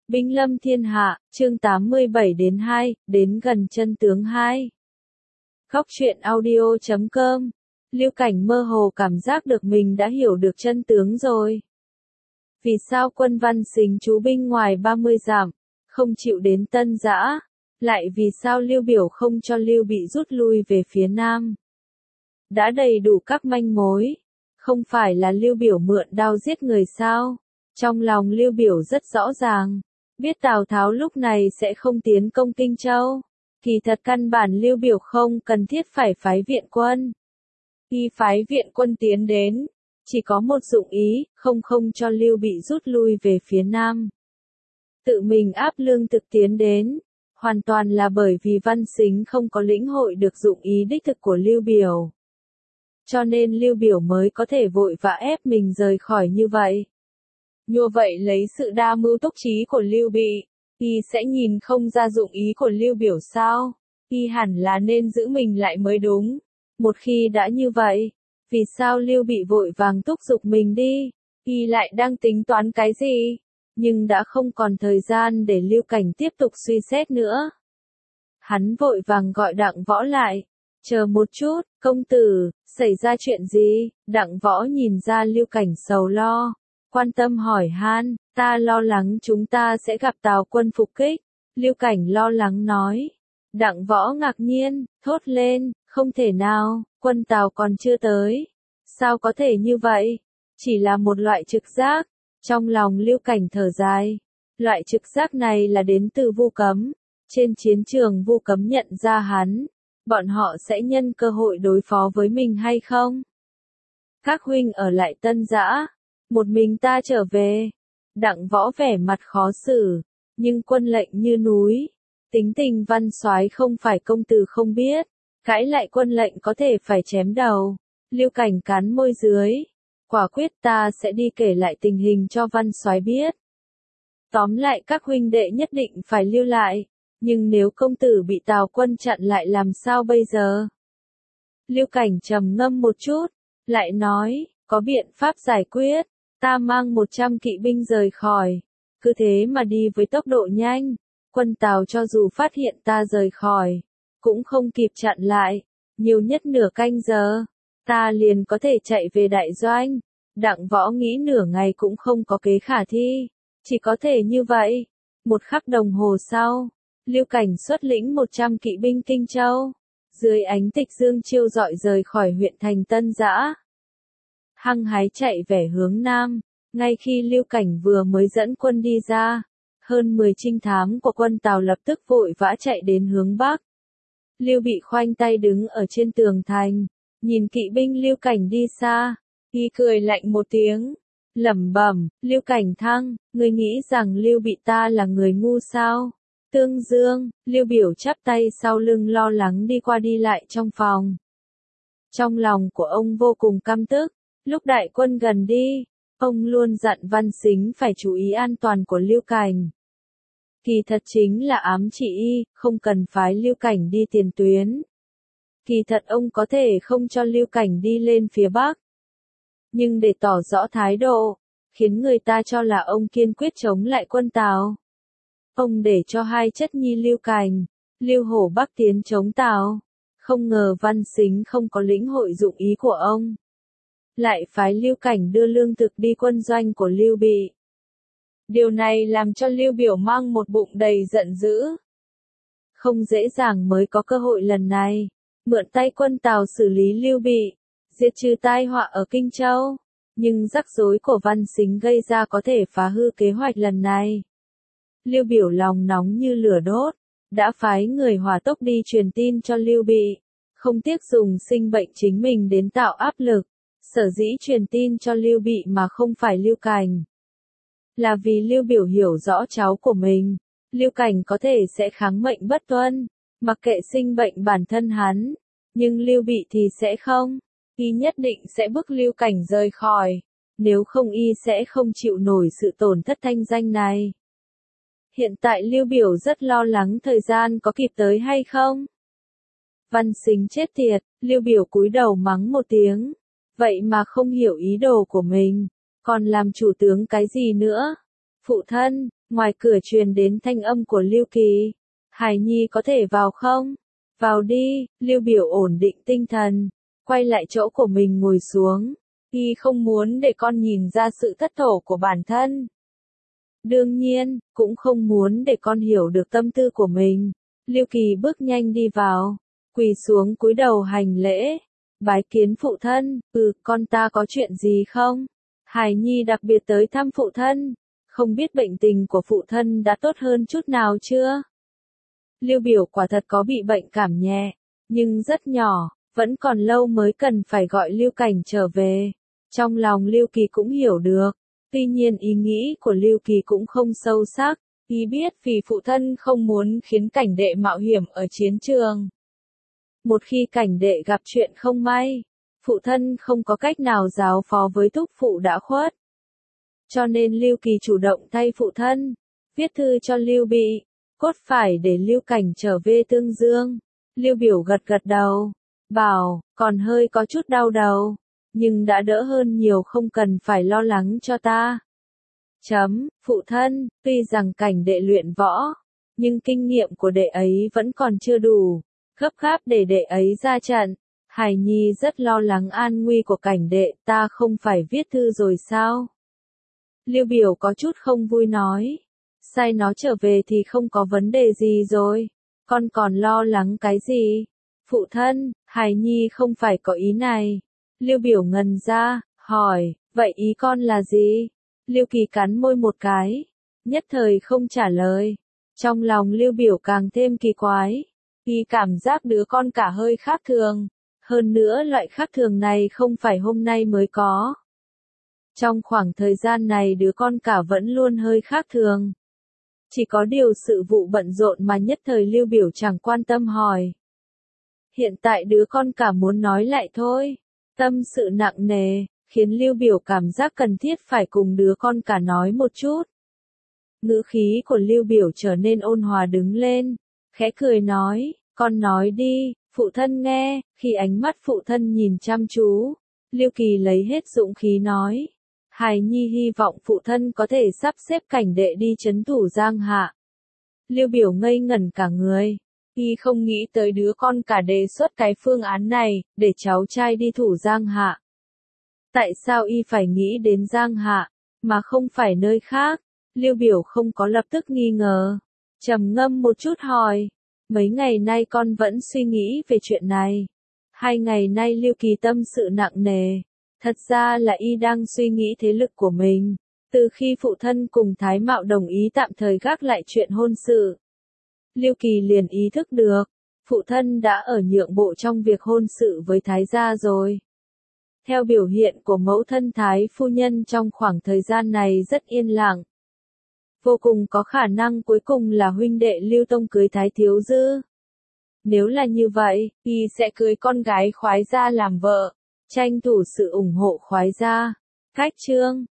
Binh lâm thiên hạ, chương 87 đến 2, đến gần chân tướng 2. Góc truyện audio.com. Lưu Cảnh mơ hồ cảm giác được mình đã hiểu được chân tướng rồi. Vì sao quân Văn Sính trú binh ngoài 30 dặm, không chịu đến Tân Giã? Lại vì sao Lưu Biểu không cho Lưu Bị rút lui về phía Nam? Đã đầy đủ các manh mối. Không phải là Lưu Biểu mượn đao giết người sao? Trong lòng Lưu Biểu rất rõ ràng. Biết Tào Tháo lúc này sẽ không tiến công Kinh Châu. Kỳ thật căn bản Lưu Biểu không cần thiết phải phái viện quân. Khi phái viện quân tiến đến, chỉ có một dụng ý, không cho Lưu Bị rút lui về phía Nam. Tự mình áp lương thực tiến đến, hoàn toàn là bởi vì Văn Sính không có lĩnh hội được dụng ý đích thực của Lưu Biểu. Cho nên Lưu Biểu mới có thể vội vã ép mình rời khỏi như vậy. Như vậy lấy sự đa mưu túc trí của Lưu Bị, y sẽ nhìn không ra dụng ý của Lưu Biểu sao? Y hẳn là nên giữ mình lại mới đúng. Một khi đã như vậy, vì sao Lưu Bị vội vàng thúc giục mình đi? Y lại đang tính toán cái gì? Nhưng đã không còn thời gian để Lưu Cảnh tiếp tục suy xét nữa. Hắn vội vàng gọi Đặng Võ lại. Chờ một chút, công tử, xảy ra chuyện gì? Đặng Võ nhìn ra Lưu Cảnh sầu lo. Quan tâm hỏi han, ta lo lắng chúng ta sẽ gặp Tào quân phục kích. Lưu Cảnh lo lắng nói. Đặng Võ ngạc nhiên, thốt lên, không thể nào, quân Tào còn chưa tới. Sao có thể như vậy? Chỉ là một loại trực giác. Trong lòng Lưu Cảnh thở dài. Loại trực giác này là đến từ Vu Cấm. Trên chiến trường Vu Cấm nhận ra hắn. Bọn họ sẽ nhân cơ hội đối phó với mình hay không? Các huynh ở lại Tân Giã. Một mình ta trở về. Đặng Võ vẻ mặt khó xử, nhưng quân lệnh như núi. Tính tình Văn Soái không phải công tử không biết, cãi lại quân lệnh có thể phải chém đầu. Lưu Cảnh cắn môi dưới. Quả quyết ta sẽ đi kể lại tình hình cho Văn Soái biết. Tóm lại các huynh đệ nhất định phải lưu lại, nhưng nếu công tử bị Tào quân chặn lại làm sao bây giờ? Lưu Cảnh trầm ngâm một chút, lại nói, có biện pháp giải quyết. Ta mang 100 kỵ binh rời khỏi, cứ thế mà đi với tốc độ nhanh, quân Tào cho dù phát hiện ta rời khỏi, cũng không kịp chặn lại, nhiều nhất nửa canh giờ, ta liền có thể chạy về đại doanh. Đặng Võ nghĩ nửa ngày cũng không có kế khả thi, chỉ có thể như vậy. Một khắc đồng hồ sau, Lưu Cảnh xuất lĩnh 100 kỵ binh Kinh Châu, dưới ánh tịch dương chiêu rọi rời khỏi huyện thành Tân Giã. Hăng hái chạy về hướng Nam, ngay khi Lưu Cảnh vừa mới dẫn quân đi ra, hơn 10 trinh thám của quân Tào lập tức vội vã chạy đến hướng Bắc. Lưu Bị khoanh tay đứng ở trên tường thành, nhìn kỵ binh Lưu Cảnh đi xa, y cười lạnh một tiếng, lẩm bẩm, Lưu Cảnh thăng, ngươi nghĩ rằng Lưu Bị ta là người ngu sao? Tương Dương, Lưu Biểu chắp tay sau lưng lo lắng đi qua đi lại trong phòng. Trong lòng của ông vô cùng căm tức. Lúc đại quân gần đi, ông luôn dặn Văn Sính phải chú ý an toàn của Lưu Cảnh. Kỳ thật chính là ám chỉ y, không cần phái Lưu Cảnh đi tiền tuyến. Kỳ thật ông có thể không cho Lưu Cảnh đi lên phía Bắc. Nhưng để tỏ rõ thái độ, khiến người ta cho là ông kiên quyết chống lại quân Tào. Ông để cho hai chất nhi Lưu Cảnh, Lưu Hổ bắc tiến chống Tào. Không ngờ Văn Sính không có lĩnh hội dụng ý của ông. Lại phái Lưu Cảnh đưa lương thực đi quân doanh của Lưu Bị. Điều này làm cho Lưu Biểu mang một bụng đầy giận dữ. Không dễ dàng mới có cơ hội lần này, mượn tay quân Tào xử lý Lưu Bị, diệt trừ tai họa ở Kinh Châu. Nhưng rắc rối của Văn Sính gây ra có thể phá hư kế hoạch lần này. Lưu Biểu lòng nóng như lửa đốt, đã phái người hỏa tốc đi truyền tin cho Lưu Bị, không tiếc dùng sinh bệnh chính mình đến tạo áp lực. Sở dĩ truyền tin cho Lưu Bị mà không phải Lưu Cảnh, là vì Lưu Biểu hiểu rõ cháu của mình, Lưu Cảnh có thể sẽ kháng mệnh bất tuân, mặc kệ sinh bệnh bản thân hắn, nhưng Lưu Bị thì sẽ không, y nhất định sẽ bức Lưu Cảnh rời khỏi, nếu không y sẽ không chịu nổi sự tổn thất thanh danh này. Hiện tại Lưu Biểu rất lo lắng thời gian có kịp tới hay không. Văn Sính chết tiệt, Lưu Biểu cúi đầu mắng một tiếng. Vậy mà không hiểu ý đồ của mình, còn làm chủ tướng cái gì nữa? Phụ thân, Ngoài cửa truyền đến thanh âm của Lưu Kỳ. Hải Nhi có thể vào không? Vào đi, Lưu Biểu ổn định tinh thần, quay lại chỗ của mình ngồi xuống. Y không muốn để con nhìn ra sự thất thổ của bản thân. Đương nhiên, cũng không muốn để con hiểu được tâm tư của mình. Lưu Kỳ bước nhanh đi vào, quỳ xuống cúi đầu hành lễ. Bái kiến phụ thân, con ta có chuyện gì không? Hải Nhi đặc biệt tới thăm phụ thân, không biết bệnh tình của phụ thân đã tốt hơn chút nào chưa? Lưu Biểu quả thật có bị bệnh cảm nhẹ, nhưng rất nhỏ, vẫn còn lâu mới cần phải gọi Lưu Cảnh trở về. Trong lòng Lưu Kỳ cũng hiểu được, tuy nhiên ý nghĩ của Lưu Kỳ cũng không sâu sắc, y biết vì phụ thân không muốn khiến Cảnh đệ mạo hiểm ở chiến trường. Một khi Cảnh đệ gặp chuyện không may, phụ thân không có cách nào giao phó với thúc phụ đã khuất. Cho nên Lưu Kỳ chủ động thay phụ thân, viết thư cho Lưu Bị, cốt phải để Lưu Cảnh trở về Tương Dương. Lưu Biểu gật gật đầu, bảo, còn hơi có chút đau đầu, nhưng đã đỡ hơn nhiều, không cần phải lo lắng cho ta. Phụ thân, tuy rằng Cảnh đệ luyện võ, nhưng kinh nghiệm của đệ ấy vẫn còn chưa đủ, gấp gáp để đệ ấy ra trận. Hải Nhi rất lo lắng an nguy của Cảnh đệ, ta không phải viết thư rồi sao? Lưu Biểu có chút không vui nói, sai nó trở về thì không có vấn đề gì rồi, con còn lo lắng cái gì? Phụ thân, Hải Nhi không phải có ý này. Lưu Biểu ngần ra, hỏi, vậy ý con là gì? Lưu Kỳ cắn môi một cái, nhất thời không trả lời. Trong lòng Lưu Biểu càng thêm kỳ quái, y cảm giác đứa con cả hơi khác thường, hơn nữa loại khác thường này không phải hôm nay mới có. Trong khoảng thời gian này đứa con cả vẫn luôn hơi khác thường. Chỉ có điều sự vụ bận rộn mà nhất thời Lưu Biểu chẳng quan tâm hỏi. Hiện tại đứa con cả muốn nói lại thôi. Tâm sự nặng nề, khiến Lưu Biểu cảm giác cần thiết phải cùng đứa con cả nói một chút. Ngữ khí của Lưu Biểu trở nên ôn hòa đứng lên, khẽ cười nói, con nói đi, phụ thân nghe. Khi ánh mắt phụ thân nhìn chăm chú, Lưu Kỳ lấy hết dũng khí nói. Hải Nhi hy vọng phụ thân có thể sắp xếp Cảnh đệ đi trấn thủ Giang Hạ. Lưu Biểu ngây ngẩn cả người, y không nghĩ tới đứa con cả đề xuất cái phương án này, để cháu trai đi thủ Giang Hạ. Tại sao y phải nghĩ đến Giang Hạ, mà không phải nơi khác? Lưu Biểu không có lập tức nghi ngờ, trầm ngâm một chút hỏi, mấy ngày nay con vẫn suy nghĩ về chuyện này. 2 ngày nay Lưu Kỳ tâm sự nặng nề. Thật ra là y đang suy nghĩ thế lực của mình, từ khi phụ thân cùng Thái Mạo đồng ý tạm thời gác lại chuyện hôn sự. Lưu Kỳ liền ý thức được, phụ thân đã ở nhượng bộ trong việc hôn sự với Thái gia rồi. Theo biểu hiện của mẫu thân Thái phu nhân trong khoảng thời gian này rất yên lặng. Vô cùng có khả năng cuối cùng là huynh đệ Lưu Tông cưới Thái thiếu dư. Nếu là như vậy, y sẽ cưới con gái khoái gia làm vợ, tranh thủ sự ủng hộ khoái gia. Cách chương